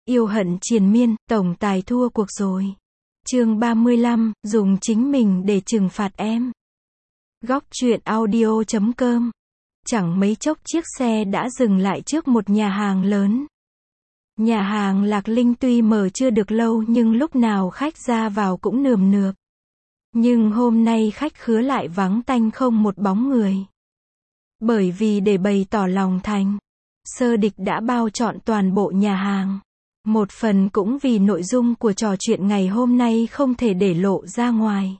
Yêu hận triền miên, tổng tài thua cuộc rồi. Chương 35, dùng chính mình để trừng phạt em. Góc truyện audio.com. Chẳng mấy chốc chiếc xe đã dừng lại trước một nhà hàng lớn. Nhà hàng Lạc Linh tuy mở chưa được lâu nhưng lúc nào khách ra vào cũng nườm nượp. Nhưng hôm nay khách khứa lại vắng tanh không một bóng người. Bởi vì để bày tỏ lòng thành, Sơ Địch đã bao trọn toàn bộ nhà hàng. Một phần cũng vì nội dung của trò chuyện ngày hôm nay không thể để lộ ra ngoài.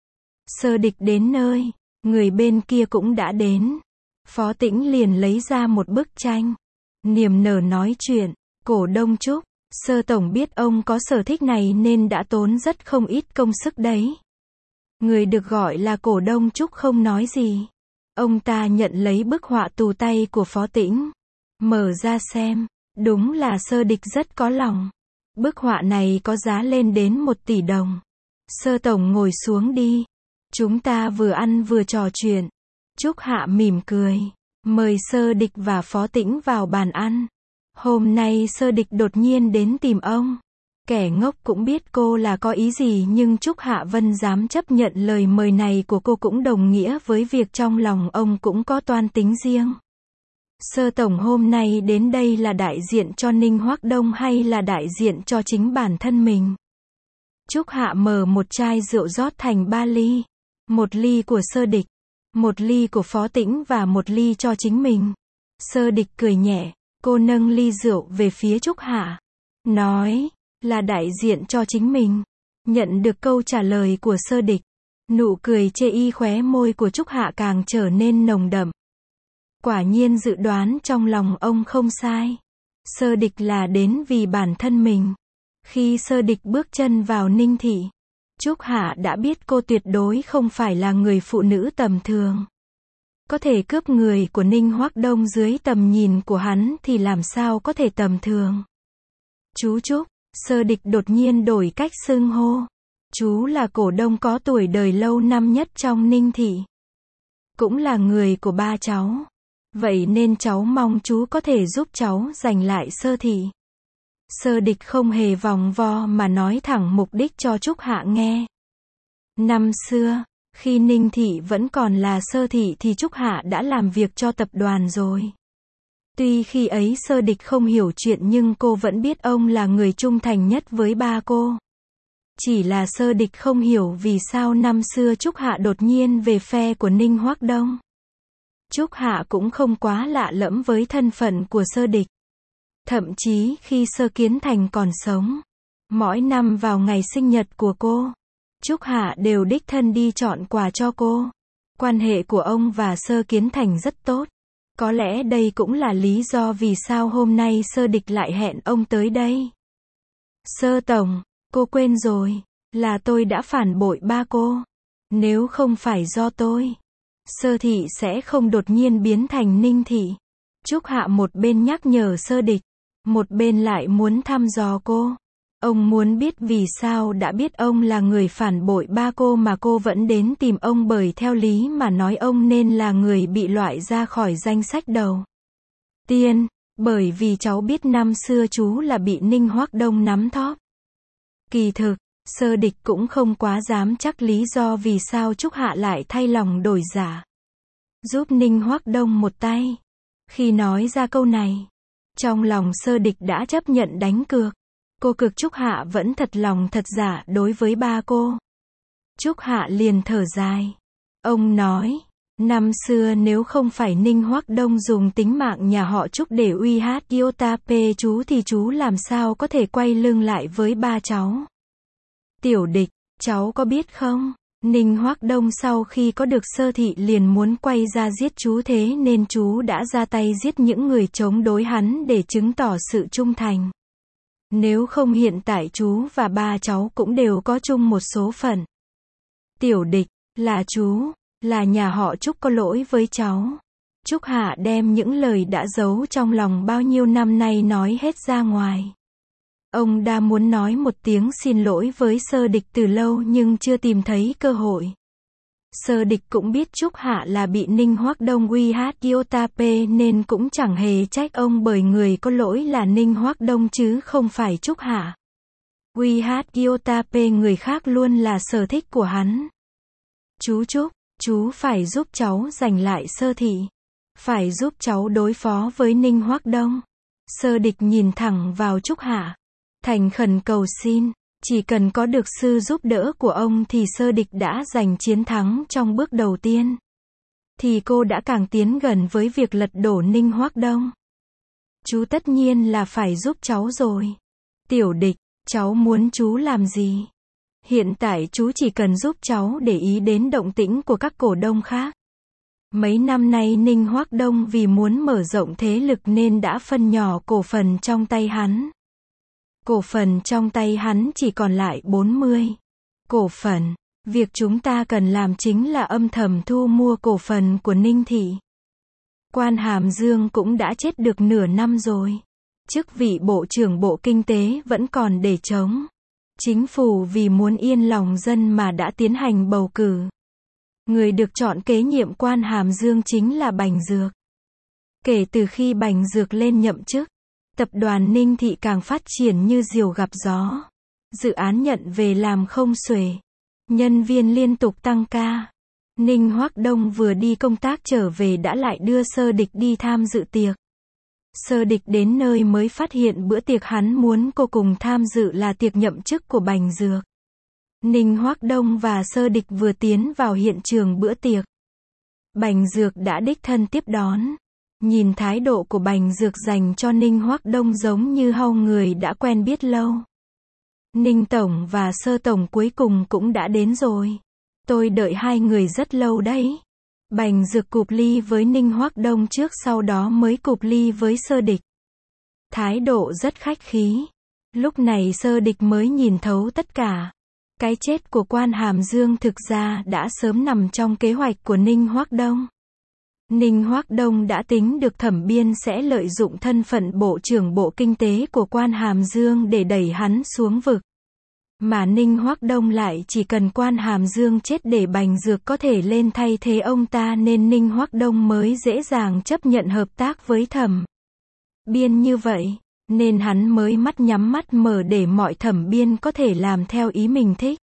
Sơ Địch đến nơi, người bên kia cũng đã đến. Phó Tĩnh liền lấy ra một bức tranh. Niềm nở nói chuyện, Cổ Đông Trúc, Sơ Tổng biết ông có sở thích này nên đã tốn rất không ít công sức đấy. Người được gọi là Cổ Đông Trúc không nói gì. Ông ta nhận lấy bức họa tù tay của Phó Tĩnh. Mở ra xem. Đúng là Sơ Địch rất có lòng. Bức họa này có giá lên đến 1 tỷ đồng. Sơ Tổng ngồi xuống đi. Chúng ta vừa ăn vừa trò chuyện. Trúc Hạ mỉm cười. Mời Sơ Địch và Phó Tĩnh vào bàn ăn. Hôm nay Sơ Địch đột nhiên đến tìm ông. Kẻ ngốc cũng biết cô là có ý gì nhưng Trúc Hạ Vân dám chấp nhận lời mời này của cô cũng đồng nghĩa với việc trong lòng ông cũng có toan tính riêng. Sơ Tổng hôm nay đến đây là đại diện cho Ninh Hoắc Đông hay là đại diện cho chính bản thân mình? Trúc Hạ mở một chai rượu rót thành 3 ly. 1 ly của Sơ Địch, 1 ly của Phó Tĩnh và 1 ly cho chính mình. Sơ Địch cười nhẹ, cô nâng ly rượu về phía Trúc Hạ. Nói, là đại diện cho chính mình. Nhận được câu trả lời của Sơ Địch. Nụ cười chê y khóe môi của Trúc Hạ càng trở nên nồng đậm. Quả nhiên dự đoán trong lòng ông không sai. Sơ Địch là đến vì bản thân mình. Khi Sơ Địch bước chân vào Ninh Thị, Trúc Hạ đã biết cô tuyệt đối không phải là người phụ nữ tầm thường. Có thể cướp người của Ninh Hoắc Đông dưới tầm nhìn của hắn thì làm sao có thể tầm thường. Chú Trúc, Sơ Địch đột nhiên đổi cách xưng hô. Chú là cổ đông có tuổi đời lâu năm nhất trong Ninh Thị. Cũng là người của ba cháu. Vậy nên cháu mong chú có thể giúp cháu giành lại Sơ Thị. Sơ Địch không hề vòng vo mà nói thẳng mục đích cho Trúc Hạ nghe. Năm xưa, khi Ninh Thị vẫn còn là Sơ Thị thì Trúc Hạ đã làm việc cho tập đoàn rồi. Tuy khi ấy Sơ Địch không hiểu chuyện nhưng cô vẫn biết ông là người trung thành nhất với ba cô. Chỉ là Sơ Địch không hiểu vì sao năm xưa Trúc Hạ đột nhiên về phe của Ninh Hoắc Đông. Trúc Hạ cũng không quá lạ lẫm với thân phận của Sơ Địch. Thậm chí khi Sơ Kiến Thành còn sống, mỗi năm vào ngày sinh nhật của cô, Trúc Hạ đều đích thân đi chọn quà cho cô. Quan hệ của ông và Sơ Kiến Thành rất tốt. Có lẽ đây cũng là lý do vì sao hôm nay Sơ Địch lại hẹn ông tới đây. Sơ Tổng, cô quên rồi, là tôi đã phản bội ba cô. Nếu không phải do tôi, Sơ Thị sẽ không đột nhiên biến thành Ninh Thị. Trúc Hạ một bên nhắc nhở Sơ Địch, một bên lại muốn thăm dò cô. Ông muốn biết vì sao đã biết ông là người phản bội ba cô mà cô vẫn đến tìm ông, bởi theo lý mà nói ông nên là người bị loại ra khỏi danh sách đầu tiên, bởi vì cháu biết năm xưa chú là bị Ninh Hoắc Đông nắm thóp. Kỳ thực, Sơ Địch cũng không quá dám chắc lý do vì sao Trúc Hạ lại thay lòng đổi dạ, giúp Ninh Hoắc Đông một tay. Khi nói ra câu này, trong lòng Sơ Địch đã chấp nhận đánh cược. Cô cược Trúc Hạ vẫn thật lòng thật dạ đối với ba cô. Trúc Hạ liền thở dài. Ông nói, năm xưa nếu không phải Ninh Hoắc Đông dùng tính mạng nhà họ Trúc để uy hiếp Yotape chú thì chú làm sao có thể quay lưng lại với ba cháu. Tiểu Địch, cháu có biết không, Ninh Hoắc Đông sau khi có được Sơ Thị liền muốn quay ra giết chú, thế nên chú đã ra tay giết những người chống đối hắn để chứng tỏ sự trung thành. Nếu không hiện tại chú và ba cháu cũng đều có chung một số phận. Tiểu Địch, là chú, là nhà họ Trúc có lỗi với cháu. Trúc Hạ đem những lời đã giấu trong lòng bao nhiêu năm nay nói hết ra ngoài. Ông đã muốn nói một tiếng xin lỗi với Sơ Địch từ lâu nhưng chưa tìm thấy cơ hội. Sơ Địch cũng biết Trúc Hạ là bị Ninh Hoắc Đông uy hát Yotape nên cũng chẳng hề trách ông bởi người có lỗi là Ninh Hoắc Đông chứ không phải Trúc Hạ. Uy hát Yotape người khác luôn là sở thích của hắn. Chú Trúc, chú phải giúp cháu giành lại Sơ Thị. Phải giúp cháu đối phó với Ninh Hoắc Đông. Sơ Địch nhìn thẳng vào Trúc Hạ. Thành khẩn cầu xin. Chỉ cần có được sự giúp đỡ của ông thì Sơ Địch đã giành chiến thắng trong bước đầu tiên. Thì cô đã càng tiến gần với việc lật đổ Ninh Hoắc Đông. Chú tất nhiên là phải giúp cháu rồi. Tiểu Địch, cháu muốn chú làm gì? Hiện tại chú chỉ cần giúp cháu để ý đến động tĩnh của các cổ đông khác. Mấy năm nay Ninh Hoắc Đông vì muốn mở rộng thế lực nên đã phân nhỏ cổ phần trong tay hắn. Cổ phần trong tay hắn chỉ còn lại 40 cổ phần. Việc chúng ta cần làm chính là âm thầm thu mua cổ phần của Ninh Thị. Quan Hàm Dương cũng đã chết được nửa năm rồi. Chức vị Bộ trưởng Bộ Kinh tế vẫn còn để trống. Chính phủ vì muốn yên lòng dân mà đã tiến hành bầu cử. Người được chọn kế nhiệm Quan Hàm Dương chính là Bành Dược. Kể từ khi Bành Dược lên nhậm chức, tập đoàn Ninh Thị càng phát triển như diều gặp gió. Dự án nhận về làm không xuể. Nhân viên liên tục tăng ca. Ninh Hoắc Đông vừa đi công tác trở về đã lại đưa Sơ Địch đi tham dự tiệc. Sơ Địch đến nơi mới phát hiện bữa tiệc hắn muốn cô cùng tham dự là tiệc nhậm chức của Bành Dược. Ninh Hoắc Đông và Sơ Địch vừa tiến vào hiện trường bữa tiệc. Bành Dược đã đích thân tiếp đón. Nhìn thái độ của Bành Dược dành cho Ninh Hoắc Đông giống như hao người đã quen biết lâu. Ninh Tổng và Sơ Tổng cuối cùng cũng đã đến rồi. Tôi đợi hai người rất lâu đấy. Bành Dược cụp ly với Ninh Hoắc Đông trước sau đó mới cụp ly với Sơ Địch. Thái độ rất khách khí. Lúc này Sơ Địch mới nhìn thấu tất cả. Cái chết của Quan Hàm Dương thực ra đã sớm nằm trong kế hoạch của Ninh Hoắc Đông. Ninh Hoắc Đông đã tính được Thẩm Biên sẽ lợi dụng thân phận Bộ trưởng Bộ Kinh tế của Quan Hàm Dương để đẩy hắn xuống vực. Mà Ninh Hoắc Đông lại chỉ cần Quan Hàm Dương chết để Bành Dược có thể lên thay thế ông ta nên Ninh Hoắc Đông mới dễ dàng chấp nhận hợp tác với Thẩm Biên như vậy. Nên hắn mới mắt nhắm mắt mở để mọi Thẩm Biên có thể làm theo ý mình thích.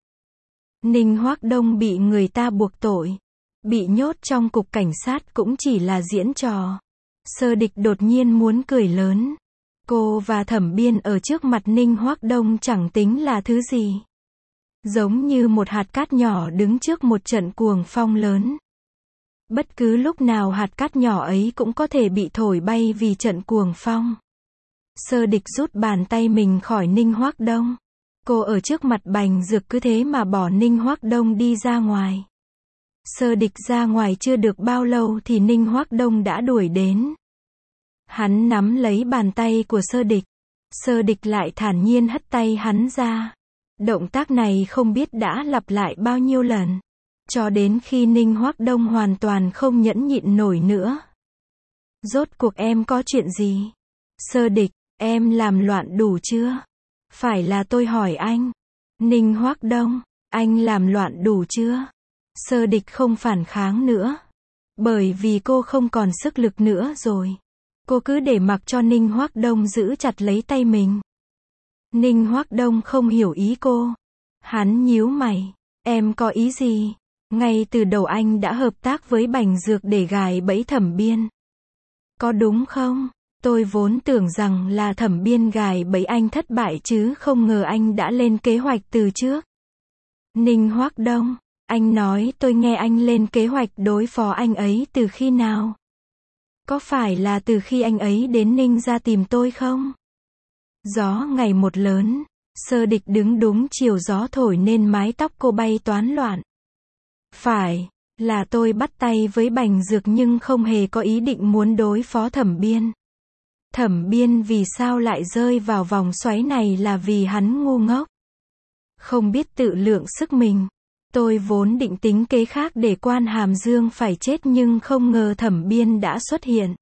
Ninh Hoắc Đông bị người ta buộc tội. Bị nhốt trong cục cảnh sát cũng chỉ là diễn trò. Sơ Địch đột nhiên muốn cười lớn. Cô và Thẩm Biên ở trước mặt Ninh Hoắc Đông chẳng tính là thứ gì. Giống như một hạt cát nhỏ đứng trước một trận cuồng phong lớn. Bất cứ lúc nào hạt cát nhỏ ấy cũng có thể bị thổi bay vì trận cuồng phong. Sơ Địch rút bàn tay mình khỏi Ninh Hoắc Đông. Cô ở trước mặt Bành Dược cứ thế mà bỏ Ninh Hoắc Đông đi ra ngoài. Sơ Địch ra ngoài chưa được bao lâu thì Ninh Hoắc Đông đã đuổi đến. Hắn nắm lấy bàn tay của Sơ Địch. Sơ Địch lại thản nhiên hất tay hắn ra. Động tác này không biết đã lặp lại bao nhiêu lần. Cho đến khi Ninh Hoắc Đông hoàn toàn không nhẫn nhịn nổi nữa. Rốt cuộc em có chuyện gì? Sơ Địch, em làm loạn đủ chưa? Phải là tôi hỏi anh. Ninh Hoắc Đông, anh làm loạn đủ chưa? Sơ Địch không phản kháng nữa. Bởi vì cô không còn sức lực nữa rồi. Cô cứ để mặc cho Ninh Hoắc Đông giữ chặt lấy tay mình. Ninh Hoắc Đông không hiểu ý cô. Hắn nhíu mày. Em có ý gì? Ngay từ đầu anh đã hợp tác với Bành Dược để gài bẫy Thẩm Biên. Có đúng không? Tôi vốn tưởng rằng là Thẩm Biên gài bẫy anh thất bại chứ không ngờ anh đã lên kế hoạch từ trước. Ninh Hoắc Đông, anh nói tôi nghe anh lên kế hoạch đối phó anh ấy từ khi nào? Có phải là từ khi anh ấy đến Ninh ra tìm tôi không? Gió ngày một lớn, Sơ Địch đứng đúng chiều gió thổi nên mái tóc cô bay toán loạn. Phải, là tôi bắt tay với Bành Dược nhưng không hề có ý định muốn đối phó Thẩm Biên. Thẩm Biên vì sao lại rơi vào vòng xoáy này là vì hắn ngu ngốc. Không biết tự lượng sức mình. Tôi vốn định tính kế khác để Quan Hàm Dương phải chết nhưng không ngờ Thẩm Biên đã xuất hiện.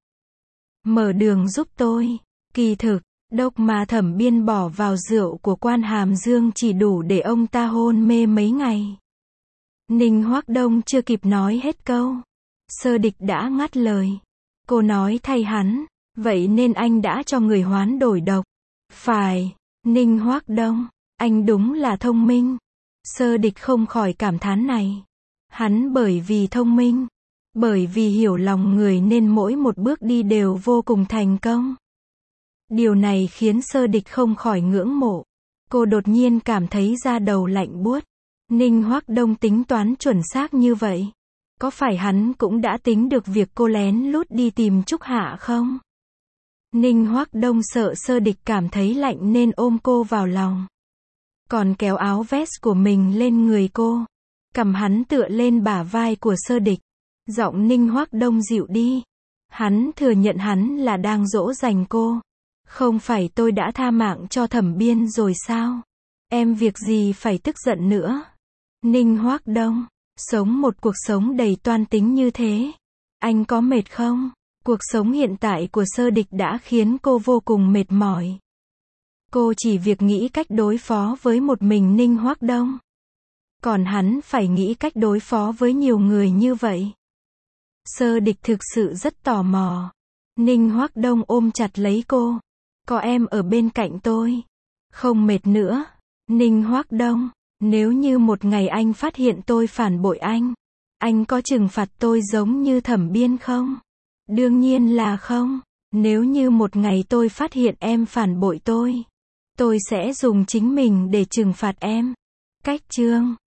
Mở đường giúp tôi. Kỳ thực, độc mà Thẩm Biên bỏ vào rượu của Quan Hàm Dương chỉ đủ để ông ta hôn mê mấy ngày. Ninh Hoắc Đông chưa kịp nói hết câu. Sơ Địch đã ngắt lời. Cô nói thay hắn. Vậy nên anh đã cho người hoán đổi độc. Phải. Ninh Hoắc Đông. Anh đúng là thông minh. Sơ Địch không khỏi cảm thán này. Hắn bởi vì thông minh. Bởi vì hiểu lòng người nên mỗi một bước đi đều vô cùng thành công. Điều này khiến Sơ Địch không khỏi ngưỡng mộ. Cô đột nhiên cảm thấy da đầu lạnh buốt. Ninh Hoắc Đông tính toán chuẩn xác như vậy. Có phải hắn cũng đã tính được việc cô lén lút đi tìm Trúc Hạ không? Ninh Hoắc Đông sợ Sơ Địch cảm thấy lạnh nên ôm cô vào lòng. Còn kéo áo vest của mình lên người cô. Cầm hắn tựa lên bả vai của Sơ Địch. Giọng Ninh Hoắc Đông dịu đi. Hắn thừa nhận hắn là đang dỗ dành cô. Không phải tôi đã tha mạng cho Thẩm Biên rồi sao? Em việc gì phải tức giận nữa? Ninh Hoắc Đông, sống một cuộc sống đầy toan tính như thế. Anh có mệt không? Cuộc sống hiện tại của Sơ Địch đã khiến cô vô cùng mệt mỏi. Cô chỉ việc nghĩ cách đối phó với một mình Ninh Hoắc Đông. Còn hắn phải nghĩ cách đối phó với nhiều người như vậy. Sơ Địch thực sự rất tò mò. Ninh Hoắc Đông ôm chặt lấy cô. Có em ở bên cạnh tôi. Không mệt nữa. Ninh Hoắc Đông, nếu như một ngày anh phát hiện tôi phản bội anh có trừng phạt tôi giống như Thẩm Biên không? Đương nhiên là không. Nếu như một ngày tôi phát hiện em phản bội tôi sẽ dùng chính mình để trừng phạt em. Cách chương